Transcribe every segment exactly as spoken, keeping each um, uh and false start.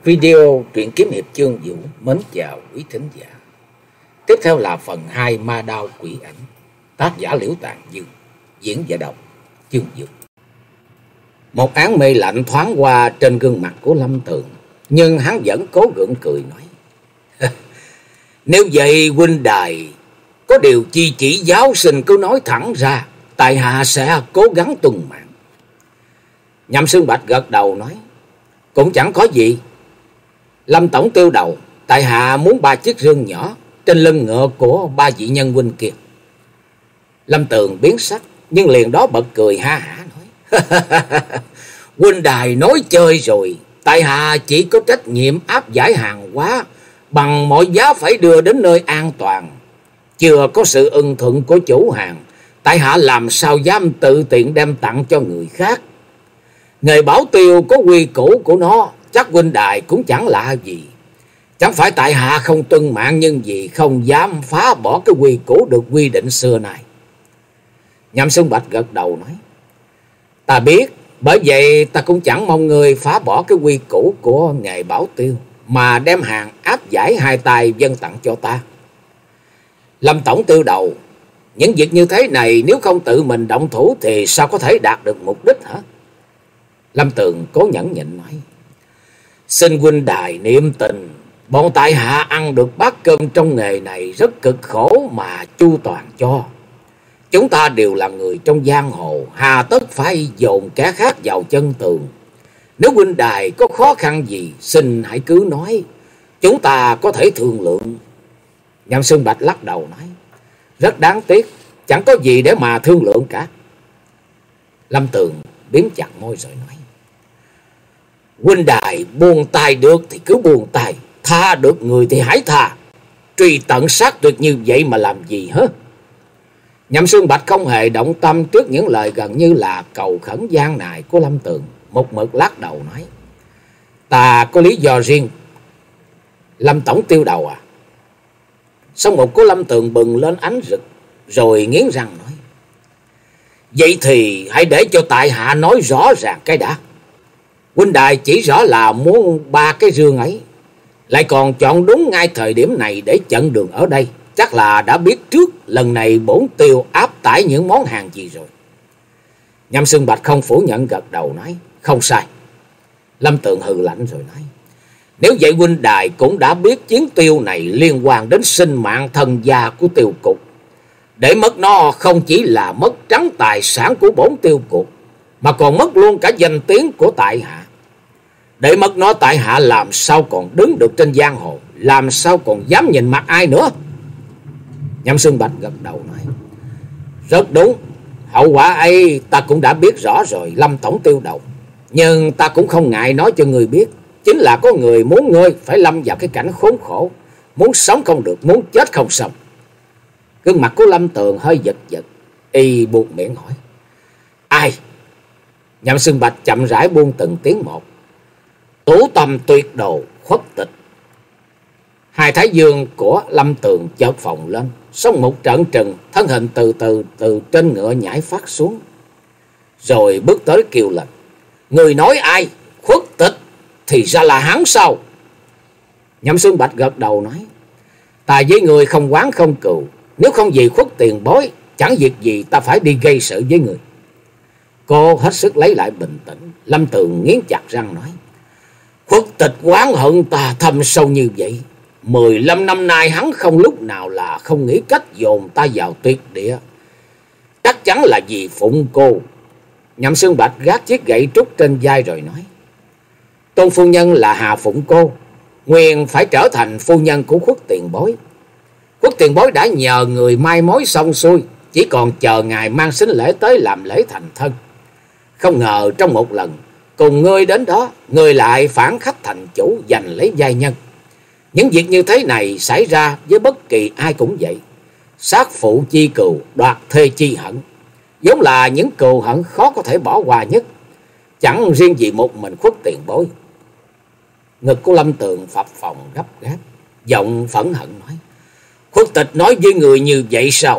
Video truyện kiếm hiệp chương Vũ mến chào quý thính giả. Tiếp theo là phần hai Ma Đao Quỷ Ảnh, tác giả Liễu Tàn Dương, diễn và đọc chương Vũ. Một áng mây lạnh thoáng qua trên gương mặt của Lâm Tường, nhưng hắn vẫn cố gượng cười nói: Nếu vậy huynh đài có điều chi chỉ giáo xin cứ nói thẳng ra, tại hạ sẽ cố gắng tuân mạng. Nhậm Xương Bạch gật đầu nói: Cũng chẳng có gì. Lâm tổng tiêu đầu, tại hạ muốn ba chiếc rương nhỏ trên lưng ngựa của ba vị nhân huynh kia. Lâm Tường biến sắc, nhưng liền đó bật cười ha hả nói: Huynh đài nói chơi rồi, tại hạ chỉ có trách nhiệm áp giải hàng hóa bằng mọi giá phải đưa đến nơi an toàn. Chưa có sự ưng thuận của chủ hàng, tại hạ làm sao dám tự tiện đem tặng cho người khác. Nghề bảo tiêu có quy củ của nó, chắc huynh đài cũng chẳng lạ gì. Chẳng phải tại hạ không tuân mạng, nhưng vì không dám phá bỏ cái quy củ được quy định xưa này. Nhậm Xương Bạch gật đầu nói: Ta biết, bởi vậy ta cũng chẳng mong người phá bỏ cái quy củ của nghề bảo tiêu, mà đem hàng áp giải hai tay dâng tặng cho ta. Lâm tổng tiêu đầu, những việc như thế này nếu không tự mình động thủ thì sao có thể đạt được mục đích hả? Lâm Tường cố nhẫn nhịn nói: Xin huynh đài niệm tình, bọn tại hạ ăn được bát cơm trong nghề này rất cực khổ mà chu toàn cho. Chúng ta đều là người trong giang hồ, hà tất phải dồn kẻ khác vào chân tường. Nếu huynh đài có khó khăn gì, xin hãy cứ nói, chúng ta có thể thương lượng. Nhậm Xương Bạch lắc đầu nói: Rất đáng tiếc, chẳng có gì để mà thương lượng cả. Lâm Tường biếm chặt môi rồi nói: Huynh đài buông tay được thì cứ buông tay, tha được người thì hãy tha. Truy tận sát tuyệt như vậy mà làm gì hết? Nhậm Xương Bạch không hề động tâm trước những lời gần như là cầu khẩn gian nài của Lâm Tường, một mực lắc đầu nói: Ta có lý do riêng. Lâm tổng tiêu đầu à? Song một của Lâm Tường bừng lên ánh rực, rồi nghiến răng nói: Vậy thì hãy để cho tại hạ nói rõ ràng cái đã. Huynh đài chỉ rõ là muốn ba cái rương ấy, lại còn chọn đúng ngay thời điểm này để chặn đường ở đây, chắc là đã biết trước lần này bổn tiêu áp tải những món hàng gì rồi. Nhậm Xương Bạch không phủ nhận, gật đầu nói: Không sai. Lâm Tường hừ lạnh rồi nói: Nếu vậy huynh đài cũng đã biết chiến tiêu này liên quan đến sinh mạng thần gia của tiêu cục. Để mất nó không chỉ là mất trắng tài sản của bổn tiêu cục, mà còn mất luôn cả danh tiếng của tại hạ. Để mất nó, tại hạ làm sao còn đứng được trên giang hồ, làm sao còn dám nhìn mặt ai nữa. Nhậm Xương Bạch gật đầu nói: Rất đúng, hậu quả ấy ta cũng đã biết rõ rồi Lâm tổng tiêu đầu. Nhưng ta cũng không ngại nói cho người biết, chính là có người muốn ngươi phải lâm vào cái cảnh khốn khổ, muốn sống không được, muốn chết không xong. Gương mặt của Lâm Tường hơi giật giật, y buộc miệng hỏi: Ai? Nhậm Xương Bạch chậm rãi buông từng tiếng một: Tủ Tâm Tuyệt Đồ Khuất Tịch. Hai thái dương của Lâm Tường chợt phồng lên, xong một trận trừng, thân hình từ từ từ trên ngựa nhảy phát xuống, rồi bước tới kêu lên: Người nói ai? Khuất Tịch? Thì ra là hắn sao? Nhậm Xương Bạch gật đầu nói: Ta với người không oán không cừu, nếu không vì Khuất tiền bối, chẳng việc gì ta phải đi gây sự với người. Cô hết sức lấy lại bình tĩnh. Lâm Tường nghiến chặt răng nói: Khuất Tịch oán hận ta thâm sâu như vậy, mười lăm năm nay hắn không lúc nào là không nghĩ cách dồn ta vào tuyệt địa. Chắc chắn là vì Phụng cô. Nhậm Xương Bạch gác chiếc gậy trúc trên vai rồi nói: Tôn phu nhân là Hà Phụng cô, nguyên phải trở thành phu nhân của Khuất tiền bối. Khuất tiền bối đã nhờ người mai mối xong xuôi, chỉ còn chờ ngài mang sính lễ tới làm lễ thành thân. Không ngờ trong một lần cùng ngươi đến đó, ngươi lại phản khách thành chủ, giành lấy giai nhân. Những việc như thế này xảy ra với bất kỳ ai cũng vậy. Sát phụ chi cừu, đoạt thê chi hận, giống là những cừu hận khó có thể bỏ qua nhất. Chẳng riêng gì một mình Khuất tiền bối. Ngực của Lâm Tường phập phồng gấp gáp, giọng phẫn hận nói: Khuất Tịch nói với người như vậy sao?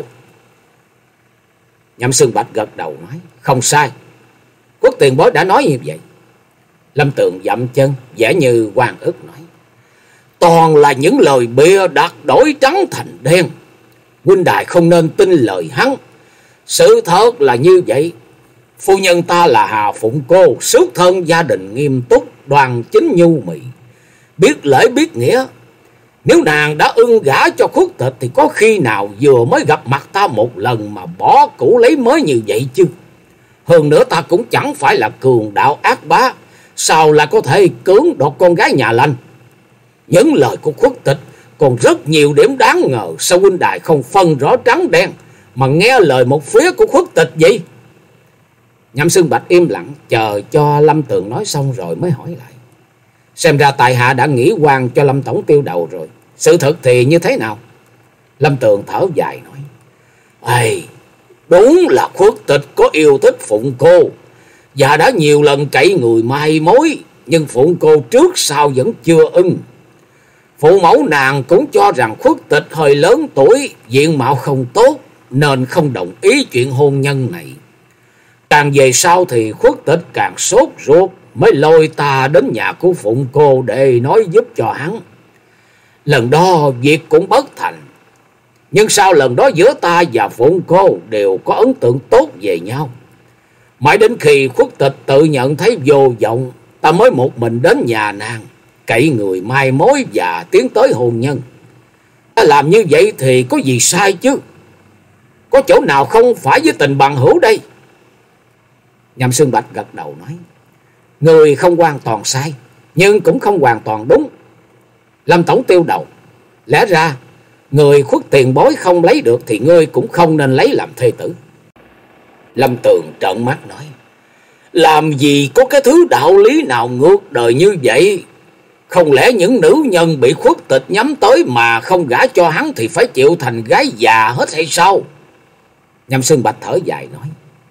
Nhậm Xương Bạch gật đầu nói: Không sai, Khuất tiền bối đã nói như vậy. Lâm Tường dậm chân, vẻ như oan ức nói: toàn là những lời bịa đặt đổi trắng thành đen. Huynh đài không nên tin lời hắn. Sự thật là như vậy. Phu nhân ta là Hà Phụng Cô, xuất thân gia đình nghiêm túc, đoan chính nhu mì, biết lễ biết nghĩa. Nếu nàng đã ưng gả cho Khuất Tịch thì có khi nào vừa mới gặp mặt ta một lần mà bỏ cũ lấy mới như vậy chứ? Hơn nữa ta cũng chẳng phải là cường đạo ác bá, sao là có thể cưỡng đoạt con gái nhà lành? Những lời của Khuất Tịch còn rất nhiều điểm đáng ngờ. Sao huynh đài không phân rõ trắng đen mà nghe lời một phía của Khuất Tịch vậy? Nhậm Xương Bạch im lặng chờ cho Lâm Tường nói xong rồi mới hỏi lại: xem ra tại hạ đã nghĩ oan cho Lâm tổng tiêu đầu rồi, sự thật thì như thế nào? Lâm Tường thở dài nói: ây, đúng là Khuất Tịch có yêu thích Phụng Cô và đã nhiều lần cậy người mai mối, nhưng Phụng Cô trước sau vẫn chưa ưng. Phụ mẫu nàng cũng cho rằng Khuất Tịch hơi lớn tuổi, diện mạo không tốt, nên không đồng ý chuyện hôn nhân này. Càng về sau thì Khuất Tịch càng sốt ruột, mới lôi ta đến nhà của Phụng Cô để nói giúp cho hắn. Lần đó việc cũng bất thành, nhưng sau lần đó giữa ta và Phụng Cô đều có ấn tượng tốt về nhau. Mãi đến khi Khuất Tịch tự nhận thấy vô vọng, ta mới một mình đến nhà nàng, cậy người mai mối và tiến tới hôn nhân. Ta làm như vậy thì có gì sai chứ? Có chỗ nào không phải với tình bằng hữu đây? Nhậm Xương Bạch gật đầu nói: người không hoàn toàn sai, nhưng cũng không hoàn toàn đúng. Lâm tổng tiêu đầu, lẽ ra người Khuất tiền bối không lấy được thì ngươi cũng không nên lấy làm thê tử. Lâm Tường trợn mắt nói: làm gì có cái thứ đạo lý nào ngược đời như vậy? Không lẽ những nữ nhân bị Khuất Tịch nhắm tới mà không gả cho hắn thì phải chịu thành gái già hết hay sao? Nhậm Xương Bạch thở dài nói: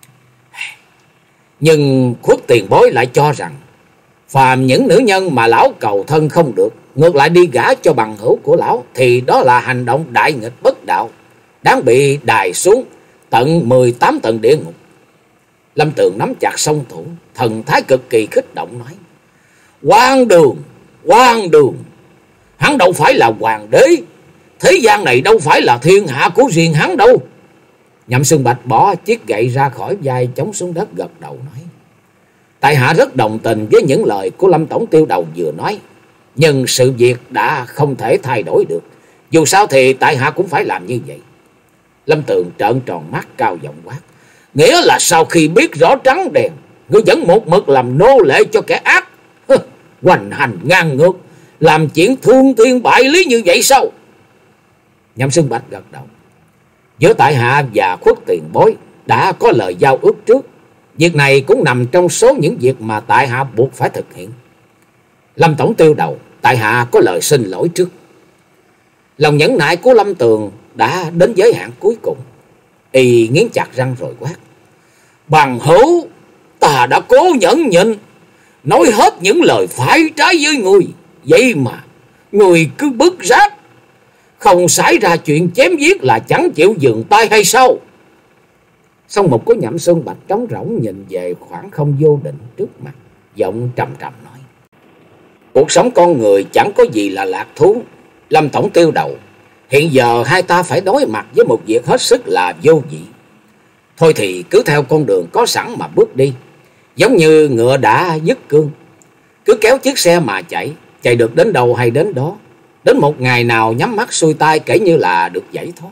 nhưng Khuất tiền bối lại cho rằng phàm những nữ nhân mà lão cầu thân không được, ngược lại đi gả cho bằng hữu của lão, thì đó là hành động đại nghịch bất đạo, đáng bị đày xuống tận mười tám tầng địa ngục. Lâm Tường nắm chặt song thủ, thần thái cực kỳ kích động nói: hoang đường, hoang đường! Hắn đâu phải là hoàng đế, thế gian này đâu phải là thiên hạ của riêng hắn đâu. Nhậm Xương Bạch bỏ chiếc gậy ra khỏi vai, chống xuống đất gật đầu nói: tại hạ rất đồng tình với những lời của Lâm tổng tiêu đầu vừa nói, nhưng sự việc đã không thể thay đổi được. Dù sao thì tại hạ cũng phải làm như vậy. Lâm Tường trợn tròn mắt cao giọng quát: nghĩa là sau khi biết rõ trắng đen, ngươi vẫn một mực làm nô lệ cho kẻ ác, hoành hành ngang ngược, làm chuyện thương thiên bại lý như vậy sao? Nhậm Xương Bạch gật đầu: giữa tại hạ và Khuất tiền bối đã có lời giao ước trước, việc này cũng nằm trong số những việc mà tại hạ buộc phải thực hiện. Lâm tổng tiêu đầu, tại hạ có lời xin lỗi trước. Lòng nhẫn nại của Lâm Tường đã đến giới hạn cuối cùng, y nghiến chặt răng rồi quát: bằng hữu, ta đã cố nhẫn nhịn, nói hết những lời phải trái với người, vậy mà người cứ bức rác, không xảy ra chuyện chém giết là chẳng chịu dừng tay hay sao? Song mục của Nhậm Xương Bạch trống rỗng nhìn về khoảng không vô định trước mặt, giọng trầm trầm nói: cuộc sống con người chẳng có gì là lạc thú. Lâm tổng tiêu đầu, hiện giờ hai ta phải đối mặt với một việc hết sức là vô vị. Thôi thì cứ theo con đường có sẵn mà bước đi, giống như ngựa đã dứt cương, cứ kéo chiếc xe mà chạy, chạy được đến đâu hay đến đó, đến một ngày nào nhắm mắt xuôi tay kể như là được giải thoát.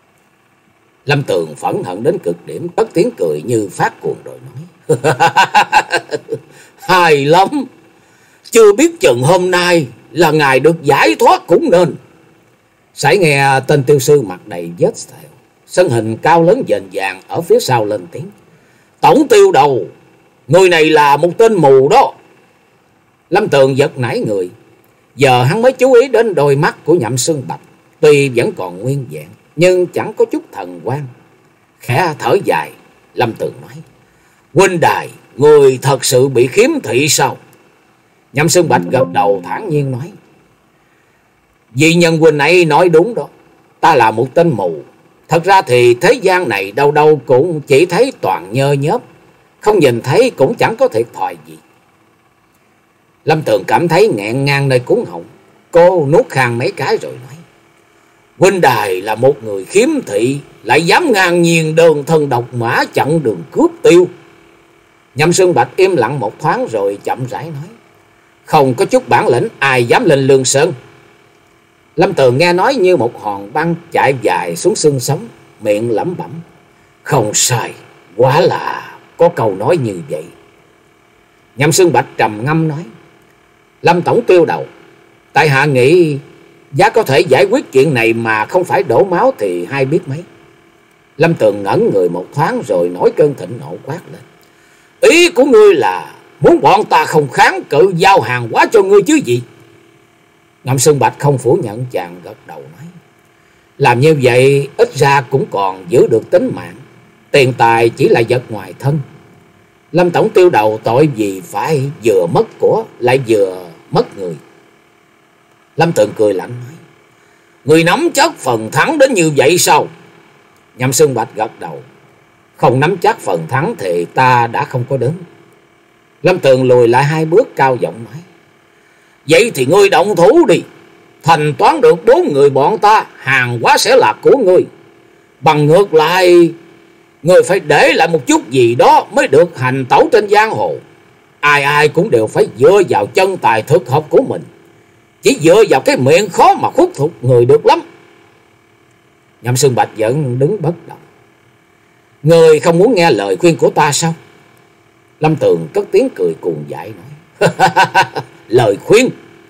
Lâm Tường phẫn hận đến cực điểm, cất tiếng cười như phát cuồng rồi nói: hay lắm, chưa biết chừng hôm nay là ngày được giải thoát cũng nên. Sải nghe tên tiêu sư mặt đầy vết sẹo,身hình cao lớn dền dàng ở phía sau lên tiếng: tổng tiêu đầu, người này là một tên mù đó. Lâm Tường giật nảy người, giờ hắn mới chú ý đến đôi mắt của Nhậm Xương Bạch, tuy vẫn còn nguyên vẹn nhưng chẳng có chút thần quang. Khẽ thở dài, Lâm Tường nói: huynh đài, người thật sự bị khiếm thị sao? Nhậm Xương Bạch gật đầu thản nhiên nói: vì nhân huynh ấy nói đúng đó, ta là một tên mù. Thật ra thì thế gian này đâu đâu cũng chỉ thấy toàn nhơ nhớp, không nhìn thấy cũng chẳng có thiệt thòi gì. Lâm Tường cảm thấy nghẹn ngang nơi cuống họng. Cô nuốt khan mấy cái rồi nói: huynh đài là một người khiếm thị, lại dám ngang nhiên đơn thân độc mã chặn đường cướp tiêu. Nhậm Xuân Bạch im lặng một thoáng rồi chậm rãi nói: không có chút bản lĩnh ai dám lên Lương Sơn. Lâm Tường nghe nói như một hòn băng chạy dài xuống xương sống, miệng lẩm bẩm: không sai, quả là có câu nói như vậy. Nhậm Xuân Bạch trầm ngâm nói: Lâm tổng tiêu đầu, tại hạ nghĩ giá có thể giải quyết chuyện này mà không phải đổ máu thì hay biết mấy. Lâm Tường ngẩn người một thoáng rồi nổi cơn thịnh nộ quát lên: ý của ngươi là muốn bọn ta không kháng cự giao hàng hóa cho ngươi chứ gì? Nhậm Xuân Bạch không phủ nhận, chàng gật đầu nói: làm như vậy ít ra cũng còn giữ được tính mạng, tiền tài chỉ là vật ngoài thân. Lâm tổng tiêu đầu tội gì phải vừa mất của lại vừa mất người. Lâm Tường cười lạnh nói: người nắm chắc phần thắng đến như vậy sao? Nhậm Xuân Bạch gật đầu: không nắm chắc phần thắng thì ta đã không có đến. Lâm Tường lùi lại hai bước, cao giọng nói: vậy thì ngươi động thủ đi, thanh toán được bốn người bọn ta, hàng hóa sẽ là của ngươi. Bằng ngược lại, ngươi phải để lại một chút gì đó mới được hành tẩu trên giang hồ. Ai ai cũng đều phải dựa vào chân tài thực học của mình, chỉ dựa vào cái miệng khó mà khuất phục người được lắm. Nhậm Xuân Bạch vẫn đứng bất động. Ngươi không muốn nghe lời khuyên của ta sao? Lâm Tường cất tiếng cười cuồng dại nói: lời khuyên?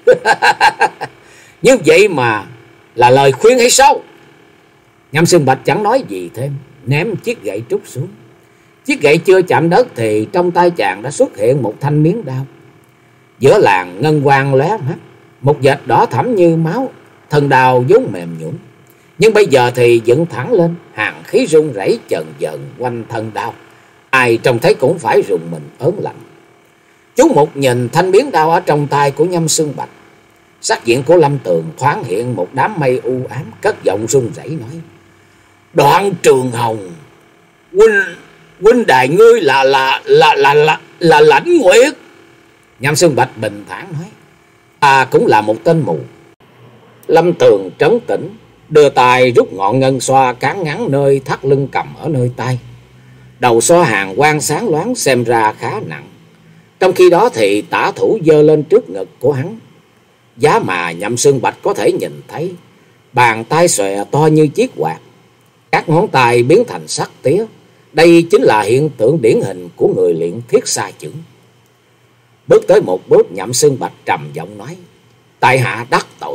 Như vậy mà là lời khuyên hay sao? Nhậm Xuân Bạch chẳng nói gì thêm, ném chiếc gậy trúc xuống. Chiếc gậy chưa chạm đất thì trong tay chàng đã xuất hiện một thanh miếng đao. Giữa làng ngân quang lóe mắt, một vệt đỏ thẫm như máu. Thân đao vốn mềm nhũn, nhưng bây giờ thì dựng thẳng lên, hàng khí rung rẩy chần chần quanh thân đao. Ai trông thấy cũng phải rùng mình ớn lạnh. Chú một nhìn thanh miếng đao ở trong tay của Nhâm Xuân Bạch, sắc diện của Lâm Tường thoáng hiện một đám mây u ám, cất giọng run rẩy nói: Đoạn Trường Hồng, huynh huynh đài ngươi là là là là là là Lãnh Nguyệt. Nhâm Xuân Bạch bình thản nói: ta cũng là một tên mù. Lâm Tường trấn tĩnh, đưa tay rút ngọn ngân xoa cán ngắn nơi thắt lưng cầm ở nơi tay. Đầu xoa hàng quang sáng loáng, xem ra khá nặng. Trong khi đó thì tả thủ giơ lên trước ngực của hắn. Giá mà Nhậm Xuân Bạch có thể nhìn thấy, bàn tay xòe to như chiếc quạt, các ngón tay biến thành sắt tía. Đây chính là hiện tượng điển hình của người luyện thiết sa chưởng. Bước tới một bước, Nhậm Xuân Bạch trầm giọng nói: tại hạ đắc tội.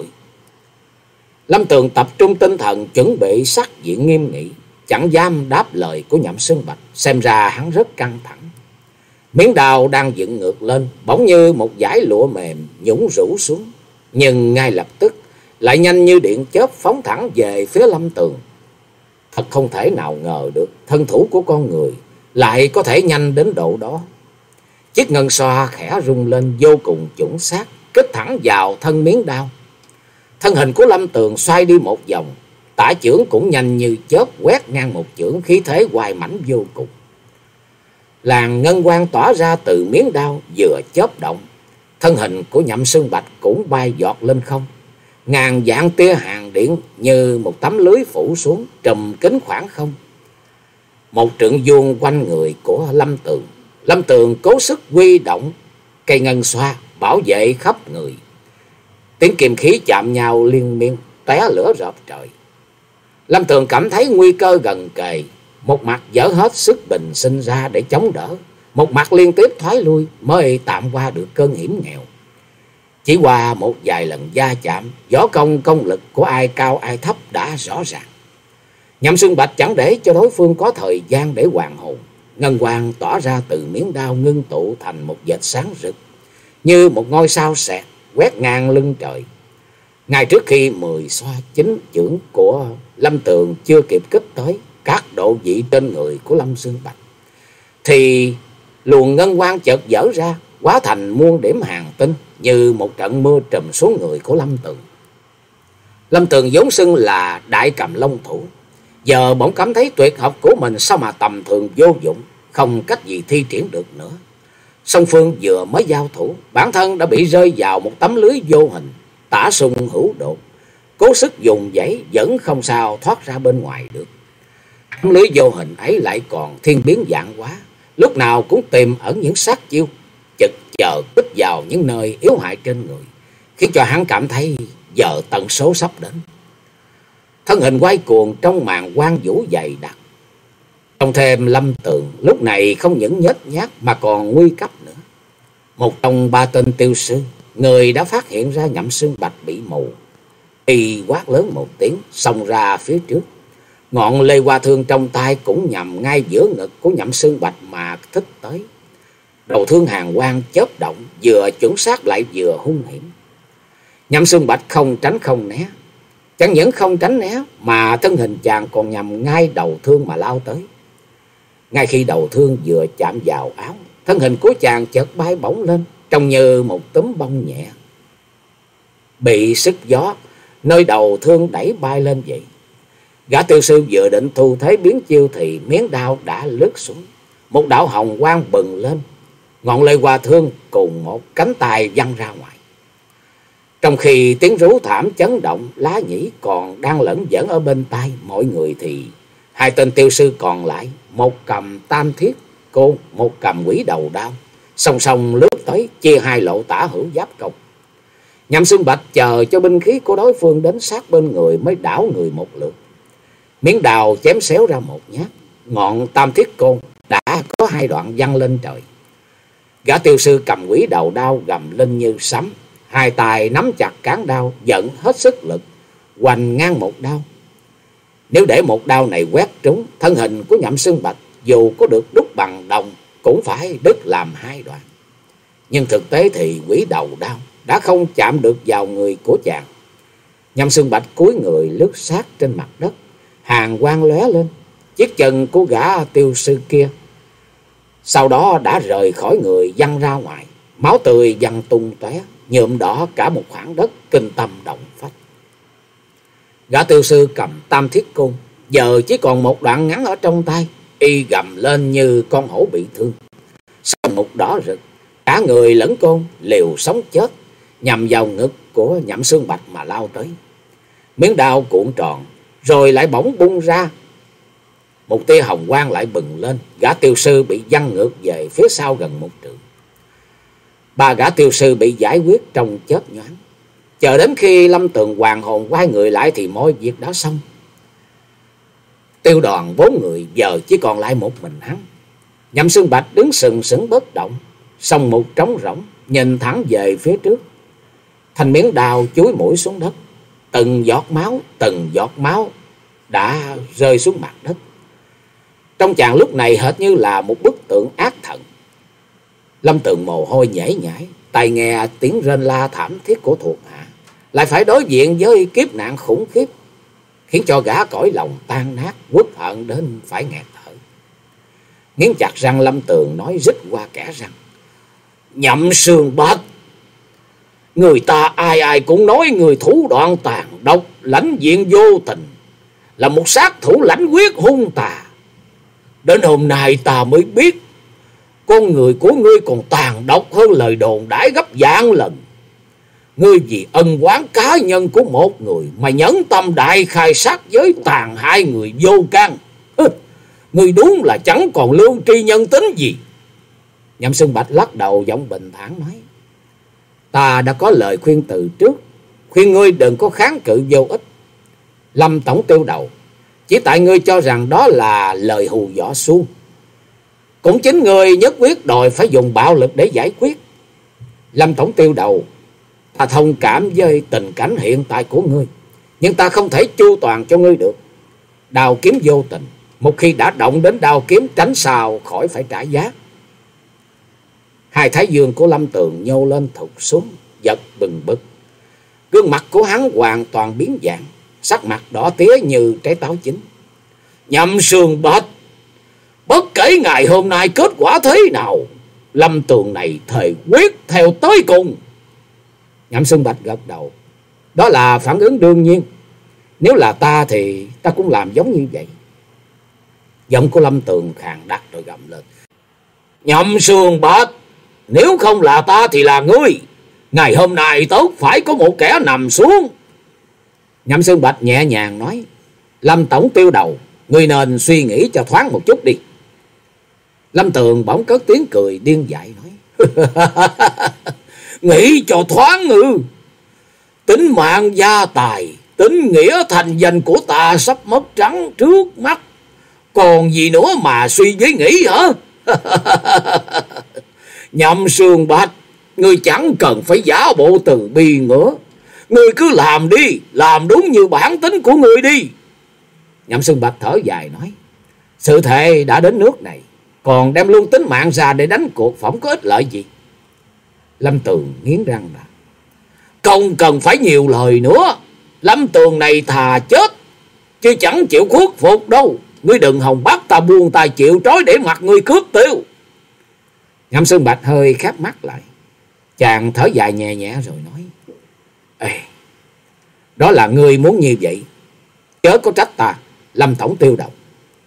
Lâm Tường tập trung tinh thần chuẩn bị sắc diện nghiêm nghị, chẳng dám đáp lời của Nhậm Xuân Bạch. Xem ra hắn rất căng thẳng. Miếng đao đang dựng ngược lên, bỗng như một dải lụa mềm nhũng rũ xuống, nhưng ngay lập tức lại nhanh như điện chớp phóng thẳng về phía Lâm Tường. Thật không thể nào ngờ được thân thủ của con người lại có thể nhanh đến độ đó. Chiếc ngân xoa khẽ rung lên vô cùng chuẩn xác, kích thẳng vào thân miếng đao. Thân hình của Lâm Tường xoay đi một vòng, tả chưởng cũng nhanh như chớp quét ngang một chưởng, khí thế hoài mãnh vô cùng. Làn ngân quang tỏa ra từ miếng đao vừa chớp động, thân hình của Nhậm Xuân Bạch cũng bay giọt lên không. Ngàn vạn tia hàng điện như một tấm lưới phủ xuống, trùm kín khoảng không. Một trượng vuông quanh người của Lâm Tường. Lâm Tường cố sức huy động cây ngân xoa bảo vệ khắp người. Tiếng kim khí chạm nhau liên miên, tóe lửa rợp trời. Lâm Tường cảm thấy nguy cơ gần kề, một mặt dở hết sức bình sinh ra để chống đỡ, một mặt liên tiếp thoái lui mới tạm qua được cơn hiểm nghèo. Chỉ qua một vài lần va chạm, võ công công lực của ai cao ai thấp đã rõ ràng. Nhậm Xuân Bạch chẳng để cho đối phương có thời gian để hoàn hồn. Ngân quang tỏa ra từ miếng đao ngưng tụ thành một vệt sáng rực, như một ngôi sao sẹt quét ngang lưng trời. Ngay trước khi mười xoa chính chưởng của Lâm Tường chưa kịp kích tới các độ vị trên người của Lâm Xuân Bạch, thì luồng ngân quang chợt dở ra, hóa thành muôn điểm hàng tinh, như một trận mưa trùm xuống người của Lâm Tường. Lâm Tường vốn xưng là đại cầm long thủ, giờ bỗng cảm thấy tuyệt học của mình sao mà tầm thường vô dụng, không cách gì thi triển được nữa. Song phương vừa mới giao thủ, bản thân đã bị rơi vào một tấm lưới vô hình, tả sung hữu độ, cố sức dùng dãy vẫn không sao thoát ra bên ngoài được. Tấm lưới vô hình ấy lại còn thiên biến vạn hóa, lúc nào cũng tìm ẩn những sát chiêu, chực chờ kích vào những nơi yếu hại trên người, khiến cho hắn cảm thấy giờ tận số sắp đến. Thân hình quay cuồng trong màn quang vũ dày đặc. Trong thêm Lâm Tường lúc này không những nhếch nhác mà còn nguy cấp nữa. Một trong ba tên tiêu sư, người đã phát hiện ra Nhậm Xương Bạch bị mù, y quát lớn một tiếng xông ra phía trước. Ngọn lê hoa thương trong tay cũng nhằm ngay giữa ngực của Nhậm Xương Bạch mà thích tới. Đầu thương hàn quang chớp động, vừa chuẩn xác lại vừa hung hiểm. Nhậm Xương Bạch không tránh không né, chẳng những không tránh né mà thân hình chàng còn nhằm ngay đầu thương mà lao tới. Ngay khi đầu thương vừa chạm vào áo, thân hình của chàng chợt bay bổng lên, trông như một túm bông nhẹ, bị sức gió nơi đầu thương đẩy bay lên vậy. Gã tiêu sư vừa định thu thế biến chiêu thì miếng đao đã lướt xuống, một đạo hồng quang bừng lên, ngọn lê hoa thương cùng một cánh tay văng ra ngoài. Trong khi tiếng rú thảm chấn động, lá nhĩ còn đang lẫn vẫn ở bên tai mọi người thì hai tên tiêu sư còn lại, một cầm tam thiết côn, một cầm quỷ đầu đao, song song lướt tới chia hai lộ tả hữu giáp công. Nhậm Xương Bạch chờ cho binh khí của đối phương đến sát bên người mới đảo người một lượt. Miếng đào chém xéo ra một nhát, ngọn tam thiết côn đã có hai đoạn văng lên trời. Gã tiêu sư cầm quỷ đầu đao gầm lên như sấm, hai tay nắm chặt cán đao, dẫn hết sức lực hoành ngang một đao. Nếu để một đao này quét trúng, thân hình của Nhậm Xương Bạch dù có được đúc bằng đồng cũng phải đứt làm hai đoạn. Nhưng thực tế thì quỷ đầu đao đã không chạm được vào người của chàng. Nhậm Xương Bạch cúi người lướt sát trên mặt đất, hàn quang lóe lên, chiếc chân của gã tiêu sư kia sau đó đã rời khỏi người văng ra ngoài, máu tươi văng tung tóe, nhuộm đỏ cả một khoảng đất kinh tâm động phách. Gã tiêu sư cầm tam thiết côn giờ chỉ còn một đoạn ngắn ở trong tay, y gầm lên như con hổ bị thương, sau một đỏ rực, cả người lẫn côn liều sống chết nhằm vào ngực của Nhậm Xương Bạch mà lao tới. Miếng đao cuộn tròn rồi lại bỗng bung ra, một tia hồng quang lại bừng lên, gã tiêu sư bị văng ngược về phía sau gần một trượng. Ba gã tiêu sư bị giải quyết trong chớp nhoáng. Chờ đến khi Lâm Tường hoàn hồn quay người lại thì mọi việc đã xong. Tiêu đoàn bốn người giờ chỉ còn lại một mình hắn. Nhậm Xương Bạch đứng sừng sững bất động, song một trống rỗng nhìn thẳng về phía trước. Thanh miếng đao chúi mũi xuống đất, từng giọt máu, từng giọt máu đã rơi xuống mặt đất. Trong chàng lúc này hệt như là một bức tượng ác thần. Lâm Tường mồ hôi nhễ nhãi, tai nghe tiếng rên la thảm thiết của thuộc hạ, lại phải đối diện với kiếp nạn khủng khiếp, khiến cho gã cõi lòng tan nát, uất hận đến phải nghẹt thở. Nghiến chặt răng, Lâm Tường nói rít qua kẽ răng: Nhậm Xương Bạch, người ta ai ai cũng nói người thủ đoạn tàn độc, lãnh diện vô tình, là một sát thủ lãnh huyết hung tà. Đến hôm nay ta mới biết con người của ngươi còn tàn độc hơn lời đồn đãi gấp vạn lần. Ngươi vì ân oán cá nhân của một người mà nhẫn tâm đại khai sát giới, tàn hại người vô can. Ngươi đúng là chẳng còn lương tri nhân tính gì. Nhậm Xương Bạch lắc đầu giọng bình thản nói: Ta đã có lời khuyên từ trước, khuyên ngươi đừng có kháng cự vô ích. Lâm tổng tiêu đầu, chỉ tại ngươi cho rằng đó là lời hù dọa suông, cũng chính ngươi nhất quyết đòi phải dùng bạo lực để giải quyết. Lâm tổng tiêu đầu, ta thông cảm với tình cảnh hiện tại của ngươi, nhưng ta không thể chu toàn cho ngươi được. Đao kiếm vô tình, một khi đã động đến đao kiếm, tránh sao khỏi phải trả giá. Hai thái dương của Lâm Tường nhô lên thụt xuống, giật bừng bực. Gương mặt của hắn hoàn toàn biến dạng, sắc mặt đỏ tía như trái táo chín. Nhậm Xương Bạch, bất kể ngày hôm nay kết quả thế nào, Lâm Tường này thề quyết theo tới cùng. Nhậm Xương Bạch gật đầu: Đó là phản ứng đương nhiên. Nếu là ta thì ta cũng làm giống như vậy. Giọng của Lâm Tường khàn đặc rồi gầm lên: Nhậm Xương Bạch, Nếu không là ta thì là ngươi. Ngày hôm nay tốt phải có một kẻ nằm xuống. Nhậm Xương Bạch nhẹ nhàng nói. Lâm tổng tiêu đầu, ngươi nên suy nghĩ cho thoáng một chút đi. Lâm Tường bỗng cất tiếng cười điên dại nói. Nghĩ cho thoáng ư? Tính mạng gia tài, tính nghĩa thành danh của ta sắp mất trắng trước mắt. Còn gì nữa mà suy nghĩ nghĩ hả? Nhậm Xương Bạch, ngươi chẳng cần phải giả bộ từ bi nữa. Ngươi cứ làm đi, làm đúng như bản tính của ngươi đi. Nhậm Xương Bạch thở dài nói. Sự thể đã đến nước này, còn đem luôn tính mạng ra để đánh cuộc phỏng có ích lợi gì? Lâm Tường nghiến răng là. Không cần phải nhiều lời nữa. Lâm Tường này thà chết, chứ chẳng chịu khuất phục đâu. Ngươi đừng hòng bắt ta buông tay chịu trói để mặc ngươi cướp tiêu. Nhậm Xương Bạch hơi khép mắt lại. Chàng thở dài nhẹ nhẹ rồi nói. Ê, đó là ngươi muốn như vậy, chớ có trách ta, Lâm tổng tiêu đầu.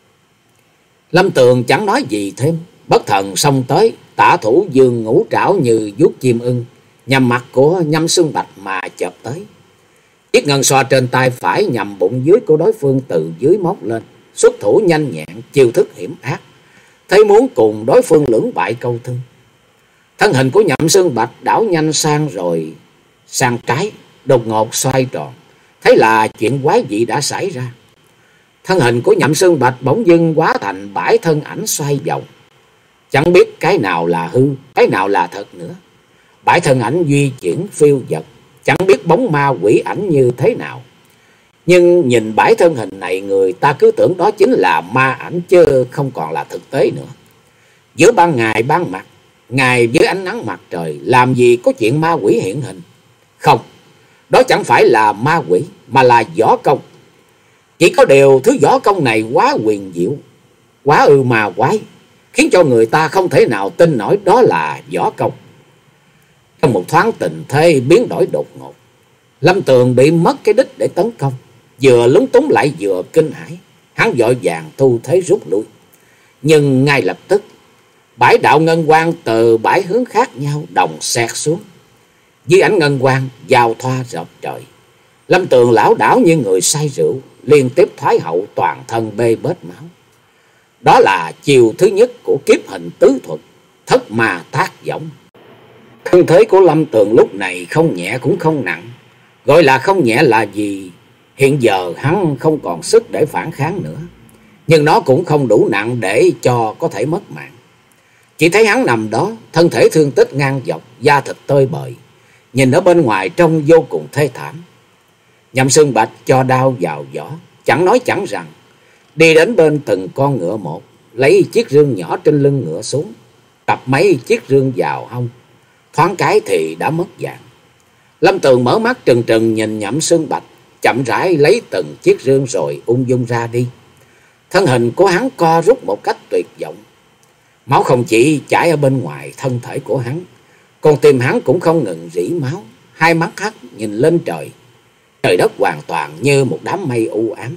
Lâm Tường chẳng nói gì thêm, bất thần xông tới, tả thủ dương ngũ trảo như vuốt chim ưng, nhằm mặt của Nhậm Xương Bạch mà chộp tới. Chiếc ngân xoa trên tay phải nhằm bụng dưới của đối phương từ dưới móc lên, xuất thủ nhanh nhẹn, chiêu thức hiểm ác, thấy muốn cùng đối phương lưỡng bại câu thương. Thân hình của Nhậm Xương Bạch đảo nhanh sang rồi sang trái, đột ngột xoay tròn, thấy là chuyện quái dị đã xảy ra. Thân hình của Nhậm Xương Bạch bỗng dưng hóa thành bãi thân ảnh xoay vòng, chẳng biết cái nào là hư, cái nào là thật nữa. Bãi thân ảnh di chuyển phiêu dật, chẳng biết bóng ma quỷ ảnh như thế nào. Nhưng nhìn bãi thân hình này, người ta cứ tưởng đó chính là ma ảnh chứ không còn là thực tế nữa. Giữa ban ngày ban mặt, ngày dưới ánh nắng mặt trời, làm gì có chuyện ma quỷ hiện hình. Không, đó chẳng phải là ma quỷ mà là võ công. Chỉ có điều thứ võ công này quá huyền diệu, quá ư ma quái, khiến cho người ta không thể nào tin nổi đó là võ công. Trong một thoáng tình thế biến đổi đột ngột, Lâm Tường bị mất cái đích để tấn công, vừa lúng túng lại vừa kinh hãi. Hắn vội vàng thu thế rút lui, nhưng ngay lập tức bãi đạo ngân quang từ bãi hướng khác nhau đồng xẹt xuống. Dưới ánh ngân quang giao thoa rợp trời, Lâm Tường lảo đảo như người say rượu, liên tiếp thoái hậu, toàn thân bê bết máu. Đó là chiều thứ nhất của kiếp hình tứ thuật, thất ma tác võng. Thân thế của Lâm Tường lúc này không nhẹ cũng không nặng. Gọi là không nhẹ là vì hiện giờ hắn không còn sức để phản kháng nữa, nhưng nó cũng không đủ nặng để cho có thể mất mạng. Chỉ thấy hắn nằm đó, thân thể thương tích ngang dọc, da thịt tơi bời, nhìn ở bên ngoài trông vô cùng thê thảm. Nhậm Xương Bạch cho đao vào vỏ, chẳng nói chẳng rằng, đi đến bên từng con ngựa một, lấy chiếc rương nhỏ trên lưng ngựa xuống, tập mấy chiếc rương vào hông, thoáng cái thì đã mất dạng. Lâm Tường mở mắt trừng trừng nhìn Nhậm Xương Bạch, chậm rãi lấy từng chiếc rương rồi ung dung ra đi. Thân hình của hắn co rút một cách tuyệt vọng, máu không chỉ chảy ở bên ngoài thân thể của hắn, còn tim hắn cũng không ngừng rỉ máu. Hai mắt hắn nhìn lên trời, trời đất hoàn toàn như một đám mây u ám.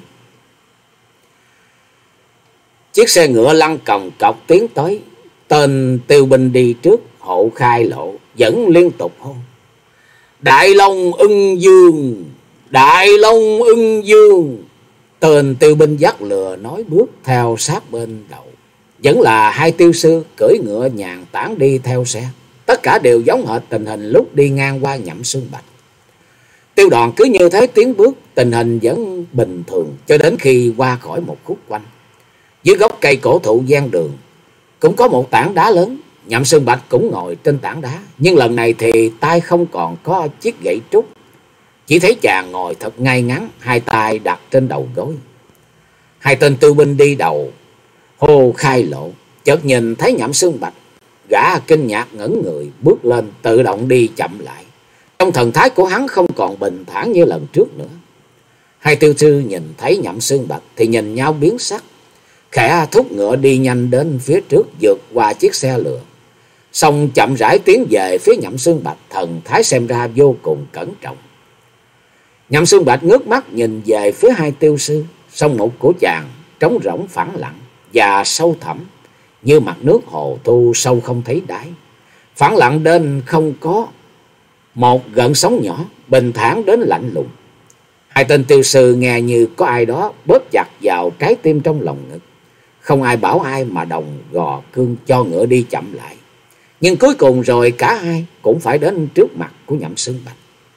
Chiếc xe ngựa lăn còng cọc tiến tới, tên tiêu binh đi trước hộ khai lộ vẫn liên tục hô: Đại Long Ưng Dương, Đại Long Ưng Dương. Tên tiêu binh dắt lừa nói bước theo sát bên đầu, vẫn là hai tiêu sư cưỡi ngựa nhàn tản đi theo xe. Tất cả đều giống hệt tình hình lúc đi ngang qua Nhậm Xương Bạch. Tiêu đoàn cứ như thế tiến bước, tình hình vẫn bình thường cho đến khi qua khỏi một khúc quanh. Dưới gốc cây cổ thụ ven đường cũng có một tảng đá lớn. Nhậm Xương Bạch cũng ngồi trên tảng đá, nhưng lần này thì tay không còn có chiếc gậy trúc. Chỉ thấy chàng ngồi thật ngay ngắn, hai tay đặt trên đầu gối. Hai tên tư binh đi đầu hô khai lộ, chợt nhìn thấy Nhậm Xương Bạch, gã kinh ngạc ngẩn người bước lên, tự động đi chậm lại. Trong thần thái của hắn không còn bình thản như lần trước nữa. Hai tiêu sư nhìn thấy Nhậm Xương Bạch thì nhìn nhau biến sắc, khẽ thúc ngựa đi nhanh đến phía trước, vượt qua chiếc xe lừa, xong chậm rãi tiến về phía Nhậm Xương Bạch, thần thái xem ra vô cùng cẩn trọng. Nhậm Xương Bạch ngước mắt nhìn về phía hai tiêu sư, song mục của chàng trống rỗng phẳng lặng và sâu thẳm như mặt nước hồ thu sâu không thấy đáy, phẳng lặng đến không có một gợn sóng nhỏ, bình thản đến lạnh lùng. Hai tên tiêu sư nghe như có ai đó bóp chặt vào trái tim trong lòng ngực. Không ai bảo ai mà đồng gò cương cho ngựa đi chậm lại. Nhưng cuối cùng rồi cả hai cũng phải đến trước mặt của Nhậm Xương Bạch.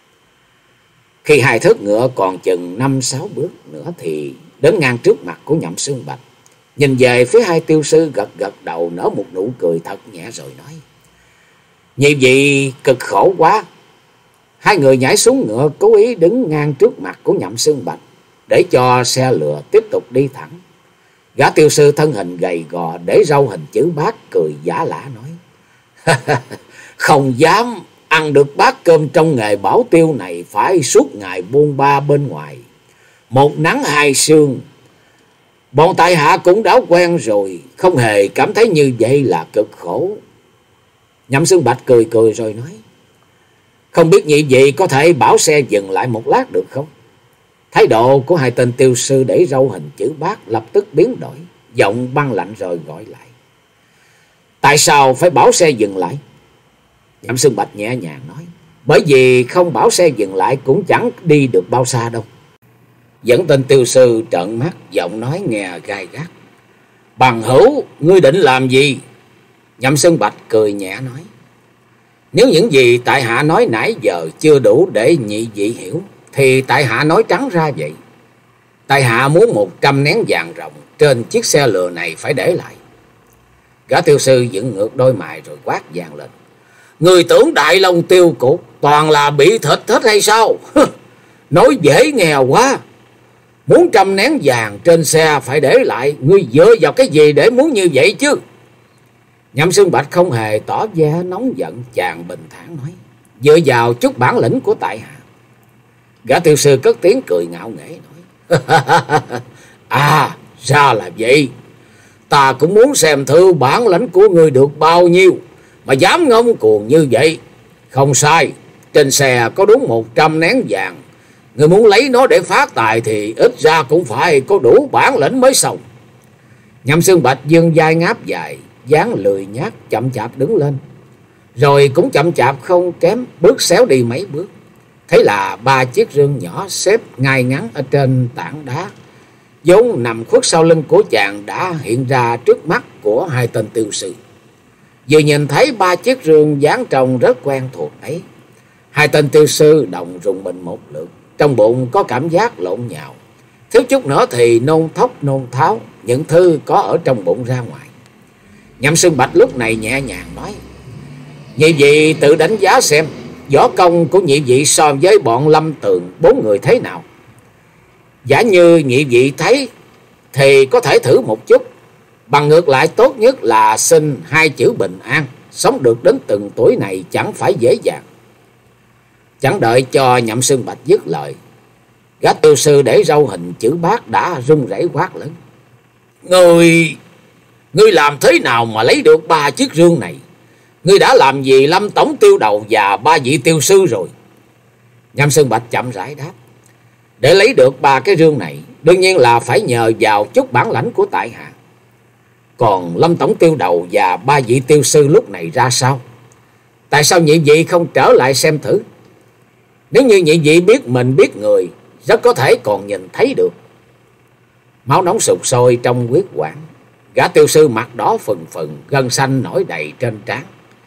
Khi hai thớt ngựa còn chừng năm sáu bước nữa thì đến ngang trước mặt của Nhậm Xương Bạch. Nhìn về phía hai tiêu sư gật gật đầu, nở một nụ cười thật nhẹ rồi nói: "Nhị vị cực khổ quá." Hai người nhảy xuống ngựa, cố ý đứng ngang trước mặt của Nhậm Xương Bạch để cho xe lừa tiếp tục đi thẳng. Gã tiêu sư thân hình gầy gò để râu hình chữ bát cười giả lả nói: "Không dám ăn được bát cơm trong nghề bảo tiêu này, phải suốt ngày buôn ba bên ngoài, một nắng hai sương. Bọn tại hạ cũng đã quen rồi, không hề cảm thấy như vậy là cực khổ." Nhậm Xương Bạch cười cười rồi nói: "Không biết nhị vị có thể bảo xe dừng lại một lát được không?" Thái độ của hai tên tiêu sư để râu hình chữ bát lập tức biến đổi, giọng băng lạnh rồi gọi lại: "Tại sao phải bảo xe dừng lại?" Nhậm Xương Bạch nhẹ nhàng nói: "Bởi vì không bảo xe dừng lại cũng chẳng đi được bao xa đâu." Dẫn tên tiêu sư trợn mắt, giọng nói nghe gai gắt: "Bằng hữu, ngươi định làm gì?" Nhậm Xương Bạch cười nhẹ nói: "Nếu những gì tại hạ nói nãy giờ chưa đủ để nhị vị hiểu, thì tại hạ nói trắng ra vậy. Tại hạ muốn một trăm nén vàng ròng trên chiếc xe lừa này phải để lại." Gã tiêu sư dựng ngược đôi mày rồi quát vang lên: "Người tưởng Đại Long Tiêu Cục toàn là bị thịt hết hay sao? Nói dễ nghe quá. Muốn trăm nén vàng trên xe phải để lại, ngươi dựa vào cái gì để muốn như vậy chứ?" Nhậm Xương Bạch không hề tỏ vẻ nóng giận, chàng bình thản nói: "Dựa vào chút bản lĩnh của tại hạ." Gã tiêu sư cất tiếng cười ngạo nghễ nói: "À, ra là vậy. Ta cũng muốn xem thử bản lĩnh của ngươi được bao nhiêu mà dám ngông cuồng như vậy. Không sai, trên xe có đúng một trăm nén vàng. Ngươi muốn lấy nó để phát tài thì ít ra cũng phải có đủ bản lĩnh mới xong." Nhậm Xương Bạch giương vai ngáp dài, dáng lười nhác chậm chạp đứng lên, rồi cũng chậm chạp không kém bước xéo đi mấy bước. Thấy là ba chiếc rương nhỏ xếp ngay ngắn ở trên tảng đá vốn nằm khuất sau lưng của chàng đã hiện ra trước mắt của hai tên tiêu sư. Vừa nhìn thấy ba chiếc rương dáng trông rất quen thuộc ấy, hai tên tiêu sư đồng rùng mình một lượt, trong bụng có cảm giác lộn nhào, thiếu chút nữa thì nôn thốc nôn tháo những thứ có ở trong bụng ra ngoài. Nhậm Xương Bạch lúc này nhẹ nhàng nói: "Nhị vị tự đánh giá xem võ công của nhị vị so với bọn Lâm Tường bốn người thế nào. Giả như nhị vị thấy thì có thể thử một chút, bằng ngược lại tốt nhất là xin hai chữ bình an, sống được đến từng tuổi này chẳng phải dễ dàng." Chẳng đợi cho Nhậm Xương Bạch dứt lời, gã tiêu sư để râu hình chữ bát đã run rẩy quát lớn: Ngươi, ngươi làm thế nào mà lấy được ba chiếc rương này? Ngươi đã làm gì Lâm tổng tiêu đầu và ba vị tiêu sư rồi?" Nhậm Xương Bạch chậm rãi đáp: "Để lấy được ba cái rương này, đương nhiên là phải nhờ vào chút bản lãnh của tại hạ. Còn Lâm tổng tiêu đầu và ba vị tiêu sư lúc này ra sao? Tại sao nhị vị không trở lại xem thử? Nếu như nhị vị biết mình biết người, rất có thể còn nhìn thấy được." Máu nóng sục sôi trong huyết quản, gã tiêu sư mặt đỏ phừng phừng, gân xanh nổi đầy trên trán.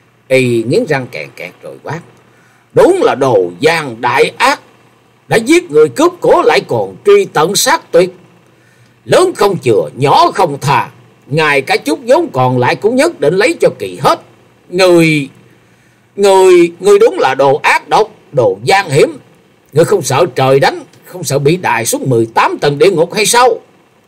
Y nghiến răng kẹt kẹt rồi quát: "Đúng là đồ gian đại ác, đã giết người cướp của lại còn truy tận sát tuyệt. Lớn không chừa, nhỏ không thà, ngay cả chút vốn còn lại cũng nhất định lấy cho kỳ hết. Người, người, người đúng là đồ ác độc, đồ gian hiểm. Người không sợ trời đánh, không sợ bị đày xuống mười tám tầng địa ngục hay sao?"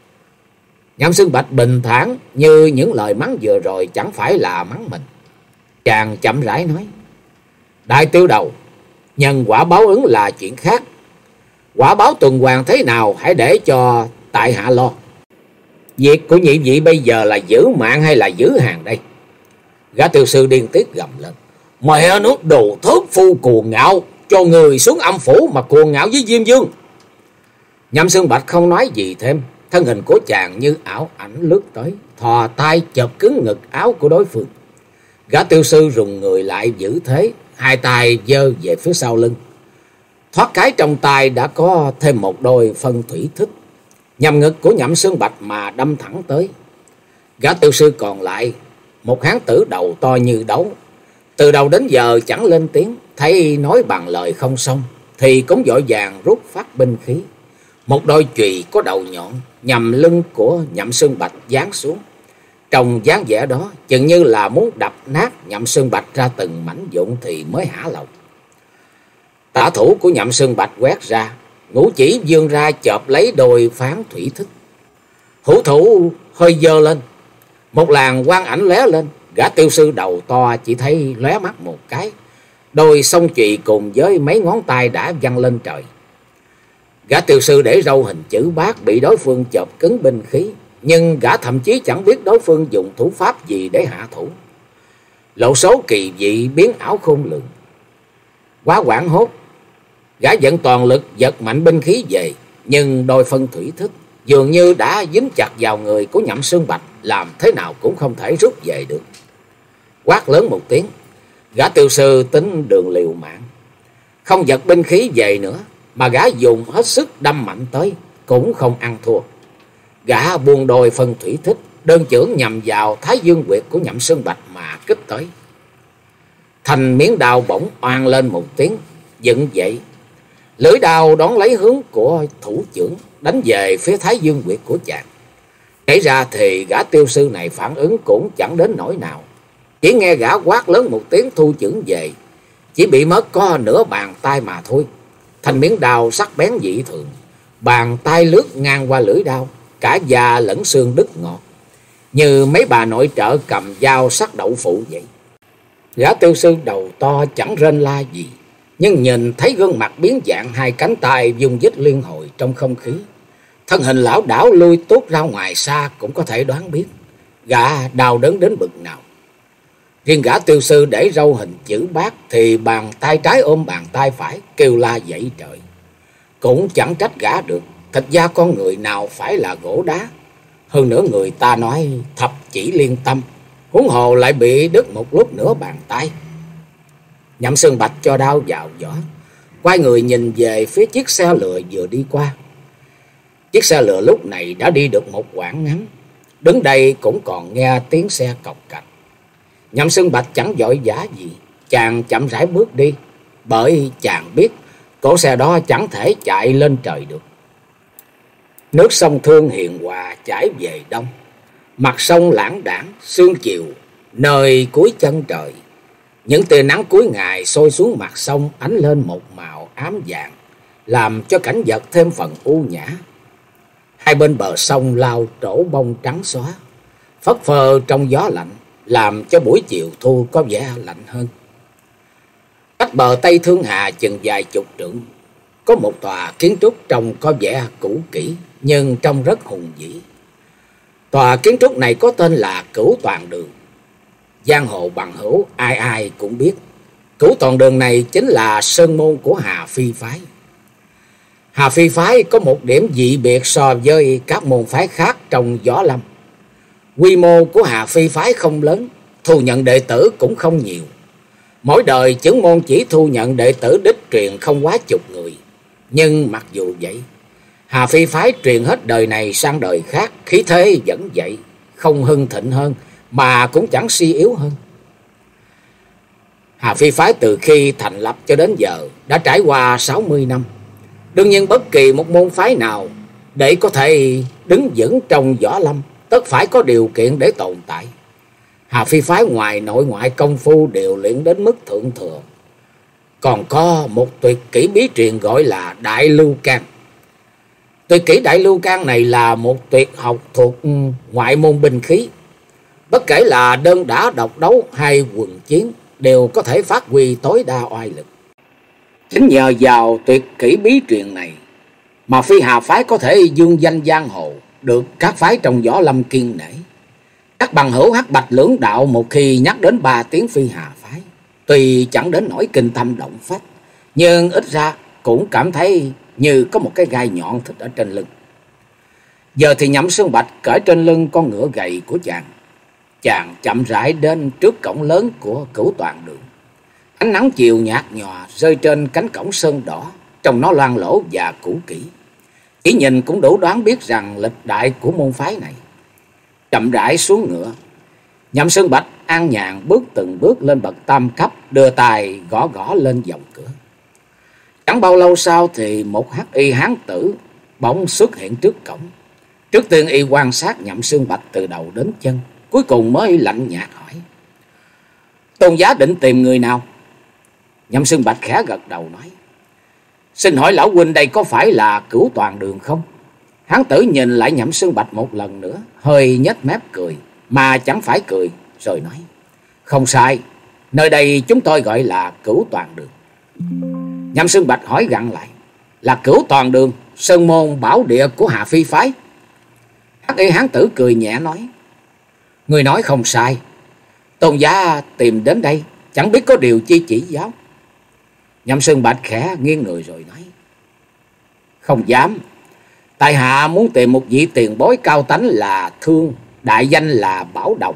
Nhậm Xương Bạch bình thản như những lời mắng vừa rồi chẳng phải là mắng mình. Chàng chậm rãi nói: "Đại tiêu đầu, nhân quả báo ứng là chuyện khác. Quả báo tuần hoàn thế nào hãy để cho tại hạ lo. Việc của nhị vị bây giờ là giữ mạng hay là giữ hàng đây?" Gã tiêu sư điên tiết gầm lên: "Mẹ nó, đồ thớt phu cuồng ngạo, cho người xuống âm phủ mà cuồng ngạo với Diêm Vương." Nhậm Xương Bạch không nói gì thêm, thân hình của chàng như ảo ảnh lướt tới, thò tay chộp cứng ngực áo của đối phương. Gã tiêu sư rùng người lại giữ thế, hai tay giơ về phía sau lưng. Thoát cái trong tay đã có thêm một đôi phân thủy thích, nhằm ngực của Nhậm Xương Bạch mà đâm thẳng tới. Gã tiêu sư còn lại, một hán tử đầu to như đấu, từ đầu đến giờ chẳng lên tiếng, thấy nói bằng lời không xong thì cũng vội vàng rút phát binh khí. Một đôi chùy có đầu nhọn nhằm lưng của Nhậm Xương Bạch giáng xuống. Trong dáng vẻ đó chừng như là muốn đập nát Nhậm Xương Bạch ra từng mảnh vụn thì mới hả lòng. Tả thủ của Nhậm Xương Bạch quét ra, ngũ chỉ vươn ra chộp lấy đôi phán thủy thích. Hữu thủ hơi giơ lên, một làn quang ảnh lóe lên. Gã tiêu sư đầu to chỉ thấy lóe mắt một cái, đôi song chùy cùng với mấy ngón tay đã văng lên trời. Gã tiêu sư để râu hình chữ bát bị đối phương chộp cứng binh khí, nhưng gã thậm chí chẳng biết đối phương dùng thủ pháp gì để hạ thủ. Lộ số kỳ dị biến ảo khôn lường. Quá hoảng hốt, gã dẫn toàn lực giật mạnh binh khí về, nhưng đôi phân thủy thích dường như đã dính chặt vào người của Nhậm Xương Bạch, làm thế nào cũng không thể rút về được. Quát lớn một tiếng, gã tiêu sư tính đường liều mạng, không giật binh khí về nữa, mà gã dùng hết sức đâm mạnh tới, cũng không ăn thua. Gã buông đôi phân thủy thích, đơn chưởng nhằm vào thái dương huyệt của Nhậm Xương Bạch mà kích tới. Thành miếng đao bỗng oang lên một tiếng, dựng dậy, lưỡi đao đón lấy hướng của thủ chưởng, đánh về phía thái dương huyệt của chàng. Kể ra thì gã tiêu sư này phản ứng cũng chẳng đến nỗi nào, chỉ nghe gã quát lớn một tiếng thu chưởng về, chỉ bị mất có nửa bàn tay mà thôi. Thành miếng đao sắc bén dị thường, bàn tay lướt ngang qua lưỡi đao, cả da lẫn xương đứt ngọt, như mấy bà nội trợ cầm dao sắc đậu phụ vậy. Gã tiêu sư đầu to chẳng rên la gì, nhưng nhìn thấy gương mặt biến dạng, hai cánh tay vùng vít liên hồi trong không khí, thân hình lão đảo lui tuốt ra ngoài xa, cũng có thể đoán biết gã đau đớn đến bực nào. Riêng gã tiêu sư để râu hình chữ bát thì bàn tay trái ôm bàn tay phải, kêu la dậy trời. Cũng chẳng trách gã được, thịt da con người nào phải là gỗ đá. Hơn nữa người ta nói thập chỉ liên tâm, huống hồ lại bị đứt một lúc nửa bàn tay. Nhậm Xương Bạch cho đao vào vỏ, quay người nhìn về phía chiếc xe lừa vừa đi qua. Chiếc xe lừa lúc này đã đi được một quãng ngắn, đứng đây cũng còn nghe tiếng xe cộc cạch. Nhậm Xương Bạch chẳng vội vã gì, chàng chậm rãi bước đi, bởi chàng biết cỗ xe đó chẳng thể chạy lên trời được. Nước sông Thương hiền hòa chảy về đông, mặt sông lãng đãng sương chiều nơi cuối chân trời. Những tia nắng cuối ngày sôi xuống mặt sông, ánh lên một màu ám vàng, làm cho cảnh vật thêm phần u nhã. Hai bên bờ sông lao trổ bông trắng xóa, phất phơ trong gió lạnh, làm cho buổi chiều thu có vẻ lạnh hơn. Cách bờ Tây Thương Hà chừng vài chục trượng, có một tòa kiến trúc trông có vẻ cũ kỹ, nhưng trông rất hùng vĩ. Tòa kiến trúc này có tên là Cửu Toàn Đường. Giang hồ bằng hữu ai ai cũng biết, Cửu Toàn Đường này chính là sơn môn của Hà Phi phái. Hà Phi phái có một điểm dị biệt so với các môn phái khác trong võ lâm. Quy mô của Hà Phi phái không lớn, thu nhận đệ tử cũng không nhiều. Mỗi đời chưởng môn chỉ thu nhận đệ tử đích truyền không quá chục người. Nhưng mặc dù vậy, Hà Phi phái truyền hết đời này sang đời khác, khí thế vẫn vậy, không hưng thịnh hơn mà cũng chẳng suy yếu hơn. Hà Phi phái từ khi thành lập cho đến giờ đã trải qua sáu mươi năm. Đương nhiên bất kỳ một môn phái nào để có thể đứng vững trong võ lâm, tất phải có điều kiện để tồn tại. Hà Phi phái ngoài nội ngoại công phu đều luyện đến mức thượng thừa. Còn có một tuyệt kỹ bí truyền gọi là Đại Lưu Can. Tuyệt kỹ Đại Lưu Can này là một tuyệt học thuộc ngoại môn binh khí. Bất kể là đơn đả độc đấu hay quần chiến đều có thể phát huy tối đa oai lực. Chính nhờ vào tuyệt kỹ bí truyền này mà Phi Hà phái có thể dương danh giang hồ, được các phái trong võ lâm kiêng nể. Các bằng hữu Hắc Bạch lưỡng đạo một khi nhắc đến ba tiếng Phi Hà phái, tuy chẳng đến nỗi kinh tâm động phách, nhưng ít ra cũng cảm thấy như có một cái gai nhọn thịt ở trên lưng. Giờ thì Nhậm Xương Bạch cởi trên lưng con ngựa gầy của chàng, Chàng chậm rãi đến trước cổng lớn của Cửu Toàn Đường. Ánh nắng chiều nhạt nhòa rơi trên cánh cổng sơn đỏ, trông nó loang lổ và cũ kỹ. Chỉ nhìn cũng đủ đoán biết rằng lịch đại của môn phái này. Chậm rãi xuống ngựa, Nhậm Sơn Bạch an nhàn bước từng bước lên bậc tam cấp, đưa tay gõ gõ lên vòng cửa. Chẳng bao lâu sau thì một hắc y hán tử bỗng xuất hiện trước cổng. Trước tiên y quan sát Nhậm Sơn Bạch từ đầu đến chân, cuối cùng mới lạnh nhạt hỏi: Tôn giá định tìm người nào? Nhậm Sơn Bạch khẽ gật đầu nói: Xin hỏi lão huynh đây có phải là Cửu Toàn Đường không? Hán tử nhìn lại Nhậm Sơn Bạch một lần nữa, hơi nhếch mép cười, mà chẳng phải cười, rồi nói: Không sai, nơi đây chúng tôi gọi là Cửu Toàn Đường. Nhậm Sơn Bạch hỏi gặng lại: Là Cửu Toàn Đường, sơn môn bảo địa của Hà Phi phái? Hắc y hán tử cười nhẹ nói: Người nói không sai, tôn giá tìm đến đây chẳng biết có điều chi chỉ giáo. Nhậm Sơn Bạch khẽ nghiêng người rồi nói: Không dám, tại hạ muốn tìm một vị tiền bối cao tánh là Thương, đại danh là Bảo Đồng.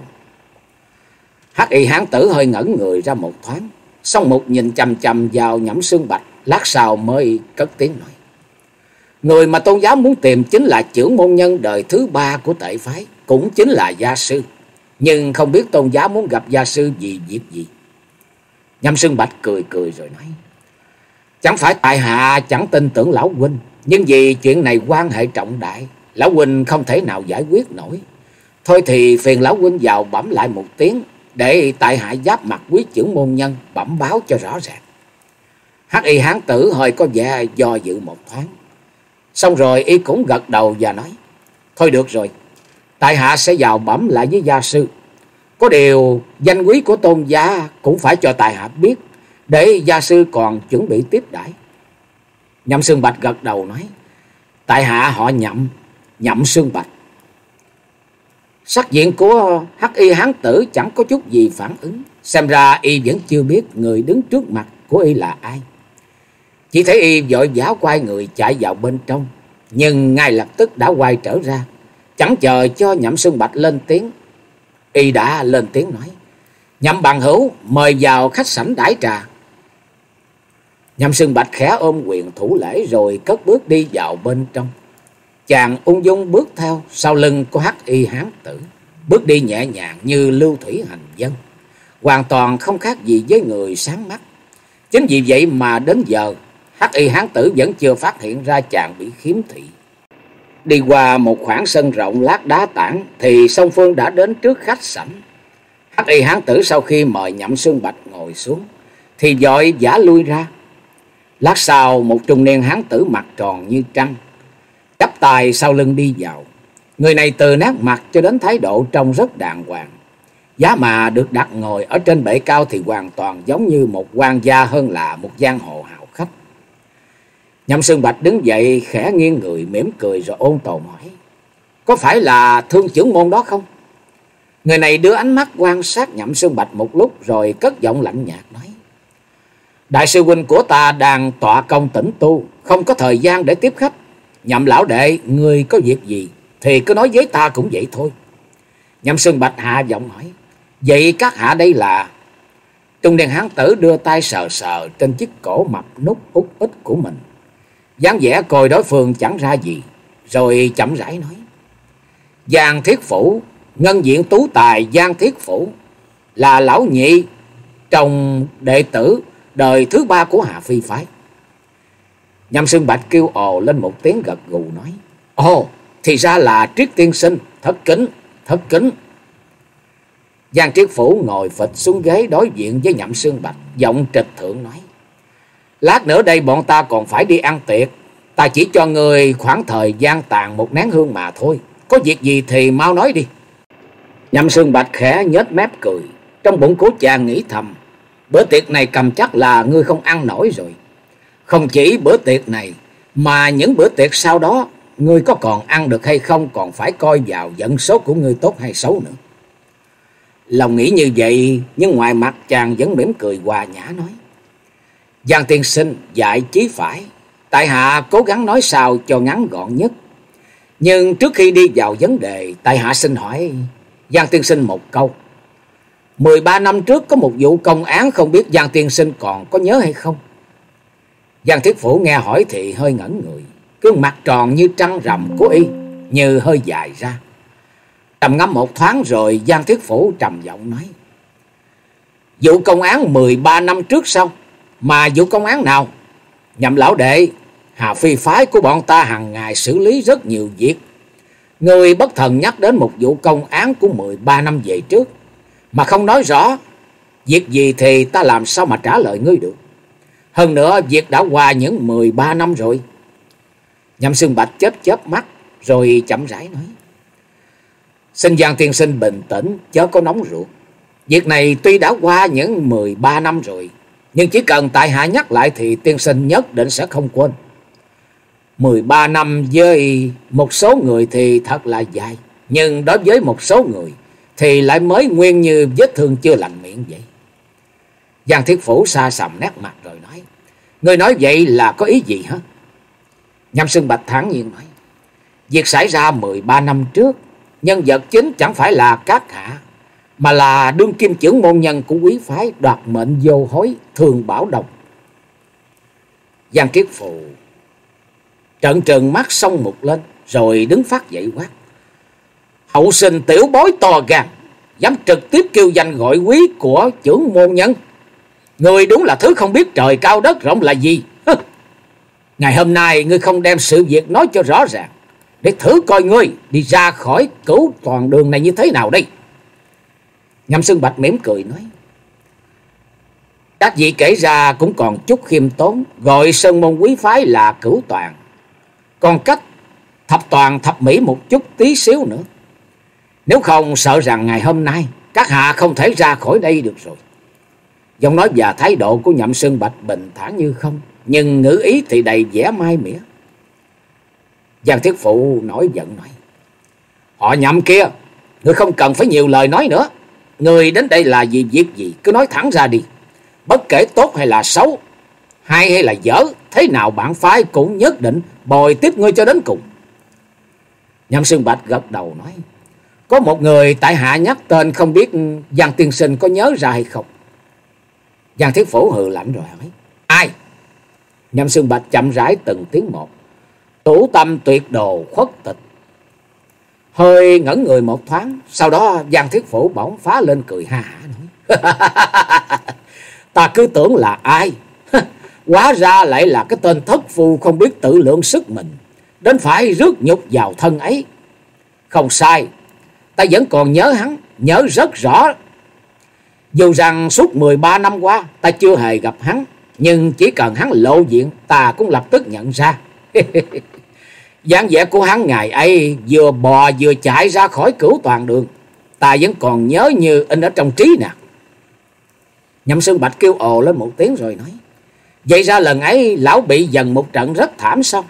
Hắc y hán tử hơi ngẩn người ra một thoáng, xong một nhìn chằm chằm vào Nhậm Sơn Bạch, lát sau mới cất tiếng nói: Người mà tôn giáo muốn tìm chính là trưởng môn nhân đời thứ ba của Tệ phái, cũng chính là gia sư. Nhưng không biết tôn giáo muốn gặp gia sư vì việc gì? Nhậm Sơn Bạch cười cười rồi nói: Chẳng phải tại hạ chẳng tin tưởng lão huynh, nhưng vì chuyện này quan hệ trọng đại, lão huynh không thể nào giải quyết nổi. Thôi thì phiền lão huynh vào bẩm lại một tiếng, để tại hạ giáp mặt quý trưởng môn nhân bẩm báo cho rõ ràng. Hắc y hán tử hơi có vẻ do dự một thoáng, xong rồi y cũng gật đầu và nói: Thôi được rồi, tại hạ sẽ vào bẩm lại với gia sư. Có điều danh quý của tôn giá cũng phải cho tại hạ biết, để gia sư còn chuẩn bị tiếp đãi. Nhậm Sơn Bạch gật đầu nói: Tại hạ họ Nhậm, Nhậm Sơn Bạch. Sắc diện của hắc y hán tử chẳng có chút gì phản ứng, xem ra y vẫn chưa biết người đứng trước mặt của y là ai. Chỉ thấy y vội vã quay người chạy vào bên trong, nhưng ngay lập tức đã quay trở ra, chẳng chờ cho Nhậm Sơn Bạch lên tiếng. Y đã lên tiếng nói: Nhậm bằng hữu, mời vào khách sảnh đãi trà. Nhậm Sơn Bạch khẽ ôm quyền thủ lễ rồi cất bước đi vào bên trong. Chàng ung dung bước theo sau lưng của hắc y hán tử, bước đi nhẹ nhàng như lưu thủy hành dân, hoàn toàn không khác gì với người sáng mắt. Chính vì vậy mà đến giờ hắc y hán tử vẫn chưa phát hiện ra chàng bị khiếm thị. Đi qua một khoảng sân rộng lát đá tảng thì song phương đã đến trước khách sảnh. Hắc y hán tử sau khi mời Nhậm Sơn Bạch ngồi xuống thì vội vã lui ra. Lát sau một trung niên hán tử mặt tròn như trăng chắp tay sau lưng đi vào. Người này từ nét mặt cho đến thái độ trông rất đàng hoàng. Giá mà được đặt ngồi ở trên bệ cao thì hoàn toàn giống như một quan gia hơn là một giang hồ hào khách. Nhậm Sơn Bạch đứng dậy khẽ nghiêng người mỉm cười rồi ôn tồn hỏi: Có phải là Thương trưởng môn đó không? Người này đưa ánh mắt quan sát Nhậm Sơn Bạch một lúc rồi cất giọng lạnh nhạt nói: Đại sư huynh của ta đang tọa công tĩnh tu, không có thời gian để tiếp khách. Nhậm lão đệ, người có việc gì thì cứ nói với ta cũng vậy thôi. Nhậm Sơn Bạch hạ giọng hỏi: Vậy các hạ đây là? Trung niên hán tử đưa tay sờ sờ trên chiếc cổ mập nút út ích của mình, dáng vẻ coi đối phương chẳng ra gì, rồi chậm rãi nói: Giang Thiết Phủ, ngân diện tú tài Giang Thiết Phủ, là lão nhị trong đệ tử đời thứ ba của Hà Phi phái. Nhậm Sơn Bạch kêu ồ lên một tiếng gật gù nói: Ồ, thì ra là Triết tiên sinh, thất kính, thất kính. Giang Triết Phủ ngồi phịch xuống ghế đối diện với Nhậm Sơn Bạch, giọng trịch thượng nói: Lát nữa đây bọn ta còn phải đi ăn tiệc, ta chỉ cho người khoảng thời gian tàn một nén hương mà thôi, có việc gì thì mau nói đi. Nhậm Sơn Bạch khẽ nhếch mép cười, trong bụng của chàng nghĩ thầm: Bữa tiệc này cầm chắc là ngươi không ăn nổi rồi. Không chỉ bữa tiệc này, mà những bữa tiệc sau đó, ngươi có còn ăn được hay không còn phải coi vào vận số của ngươi tốt hay xấu nữa. Lòng nghĩ như vậy, nhưng ngoài mặt chàng vẫn mỉm cười hòa nhã nói: Giang tiên sinh dạy chí phải, tại hạ cố gắng nói sao cho ngắn gọn nhất. Nhưng trước khi đi vào vấn đề, tại hạ xin hỏi, Giang tiên sinh một câu. Mười ba năm trước có một vụ công án, không biết Giang tiên sinh còn có nhớ hay không? Giang Thiết Phủ nghe hỏi thì hơi ngẩn người, gương mặt tròn như trăng rằm của y như hơi dài ra. Trầm ngâm một thoáng rồi Giang Thiết Phủ trầm giọng nói: vụ công án mười ba năm trước sao? Mà vụ công án nào? Nhậm lão đệ, Hà Phi phái của bọn ta hàng ngày xử lý rất nhiều việc. Người bất thần nhắc đến một vụ công án của mười ba năm về trước, mà không nói rõ việc gì thì ta làm sao mà trả lời ngươi được. Hơn nữa việc đã qua những mười ba năm rồi. Nhậm Xương Bạch chớp chớp mắt rồi chậm rãi nói: xin Giang tiên sinh bình tĩnh, chớ có nóng ruột. Việc này tuy đã qua những mười ba năm rồi, nhưng chỉ cần tại hạ nhắc lại thì tiên sinh nhất định sẽ không quên. Mười ba năm với một số người thì thật là dài, nhưng đối với một số người thì lại mới nguyên như vết thương chưa lành miệng vậy. Giang Thiết Phủ sa sầm nét mặt rồi nói: ngươi nói vậy là có ý gì hả? Nhậm Xương Bạch thản nhiên nói: việc xảy ra mười ba năm trước, nhân vật chính chẳng phải là các hạ, mà là đương kim trưởng môn nhân của quý phái đoạt mệnh vô hối Thường Bảo Đồng. Giang Triết Phù trợn trừng mắt song mục lên rồi đứng phát dậy quát: hậu sinh tiểu bối to gan, dám trực tiếp kêu danh gọi quý của trưởng môn nhân. Người đúng là thứ không biết trời cao đất rộng là gì. Ngày hôm nay ngươi không đem sự việc nói cho rõ ràng, để thử coi ngươi đi ra khỏi Cửu Toàn Đường này như thế nào đây. Nhậm Xương Bạch mỉm cười nói: các vị kể ra cũng còn chút khiêm tốn, gọi sơn môn quý phái là Cửu Toàn, còn cách thập toàn thập mỹ một chút tí xíu nữa. Nếu không sợ rằng ngày hôm nay các hạ không thể ra khỏi đây được rồi. Giọng nói và thái độ của Nhậm Xương Bạch bình thản như không, nhưng ngữ ý thì đầy vẻ mai mỉa. Giang Thiết Phụ nổi giận nói: họ Nhậm kia, ngươi không cần phải nhiều lời nói nữa. Ngươi đến đây là vì việc gì cứ nói thẳng ra đi. Bất kể tốt hay là xấu, hay hay là dở, thế nào bản phái cũng nhất định bồi tiếp ngươi cho đến cùng. Nhậm Xương Bạch gật đầu nói: có một người tại hạ nhắc tên, không biết Giang tiên sinh có nhớ ra hay không? Giang Thiết Phổ hừ lạnh rồi hỏi: ai? Nhậm Xương Bạch chậm rãi từng tiếng một: Tủ Tâm Tuyệt Đồ Khuất Tịch. Hơi ngẩn người một thoáng, sau đó Giang Thiết Phổ bỗng phá lên cười ha hả nói: ta cứ tưởng là ai, hóa ra lại là cái tên thất phu không biết tự lượng sức mình, đến phải rước nhục vào thân ấy. Không sai, ta vẫn còn nhớ hắn, nhớ rất rõ. Dù rằng suốt mười ba năm qua ta chưa hề gặp hắn, nhưng chỉ cần hắn lộ diện ta cũng lập tức nhận ra. dáng vẻ của hắn ngày ấy vừa bò vừa chạy ra khỏi Cửu Toàn Đường, ta vẫn còn nhớ như in ở trong trí nè. Nhậm Xương Bạch kêu ồ lên một tiếng rồi nói: vậy ra lần ấy lão bị dần một trận rất thảm sao?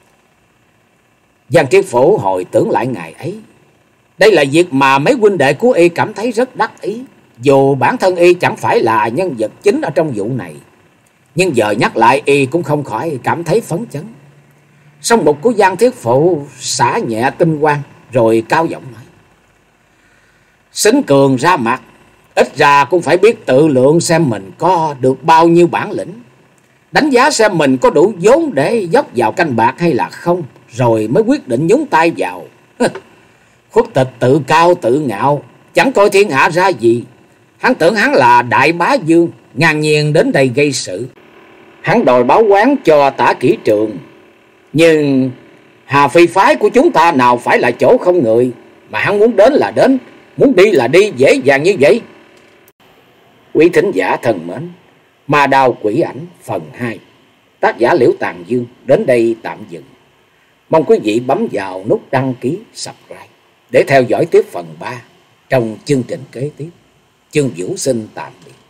Giang Triết Phổ hồi tưởng lại ngày ấy. Đây là việc mà mấy huynh đệ của y cảm thấy rất đắc ý, dù bản thân y chẳng phải là nhân vật chính ở trong vụ này. Nhưng giờ nhắc lại y cũng không khỏi cảm thấy phấn chấn. Song mục của Giang Thiết Phụ xả nhẹ tinh quang rồi cao giọng nói: Sính cường ra mặt, ít ra cũng phải biết tự lượng xem mình có được bao nhiêu bản lĩnh, đánh giá xem mình có đủ vốn để dốc vào canh bạc hay là không, rồi mới quyết định nhúng tay vào. Khuất Tịch tự cao tự ngạo, chẳng coi thiên hạ ra gì. Hắn tưởng hắn là đại bá vương, ngang nhiên đến đây gây sự. Hắn đòi báo oán cho Tả Kỷ Trường, nhưng Hà Phi phái của chúng ta nào phải là chỗ không người, mà hắn muốn đến là đến, muốn đi là đi dễ dàng như vậy. Quý thính giả thân mến, Ma Đao Quỷ Ảnh phần hai, tác giả Liễu Tàn Dương đến đây tạm dừng. Mong quý vị bấm vào nút đăng ký, subscribe để theo dõi tiếp phần ba trong chương trình kế tiếp. Chương Vũ xin tạm biệt.